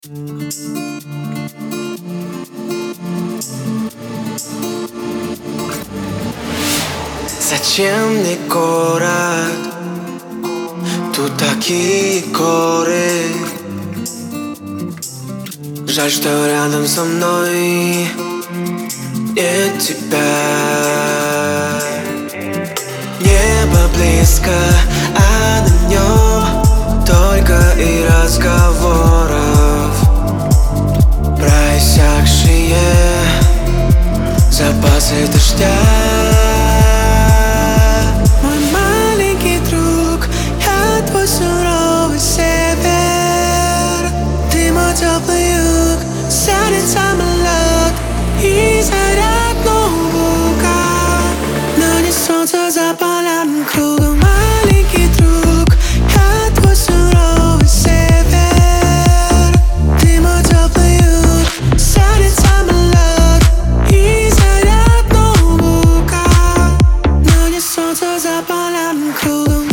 Зачем мне город? Тут такие горы. Жаль, что рядом со мной нет тебя. Небо близко, а на нем только и разговоров про иссякшие запасы дождя. Мой маленький друг, я твой суровый север. Ты мой теплый юг, сядет самолет и заряд ноутбука. Но не солнце за полярным кругом. Маленький друг, я твой суровый север. Ты мой теплый юг, сядет самолет и заряд ноутбука. Но не солнце за полярным кругом.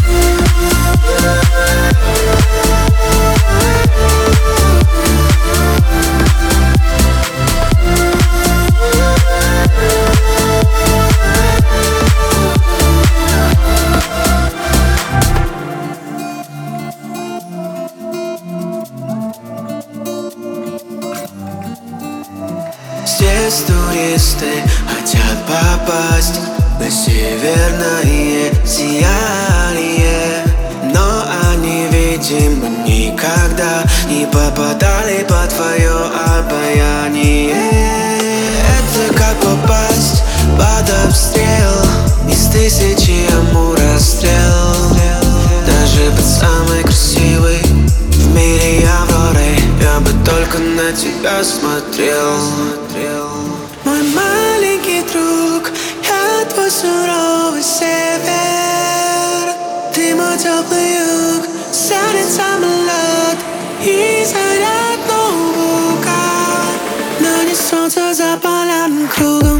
Здесь туристы хотят попасть на северное сияние, но они, видимо, никогда не попадали под твое обаяние. Это как попасть под обстрел из тысячи амурострел. Даже под самой красивой в мире авророй я бы только на тебя смотрел. Мой маленький друг, я твой суровый север. Ты мой теплый юг, сядет самолет и заряд ноутбука. Но не солнце за полярным кругом.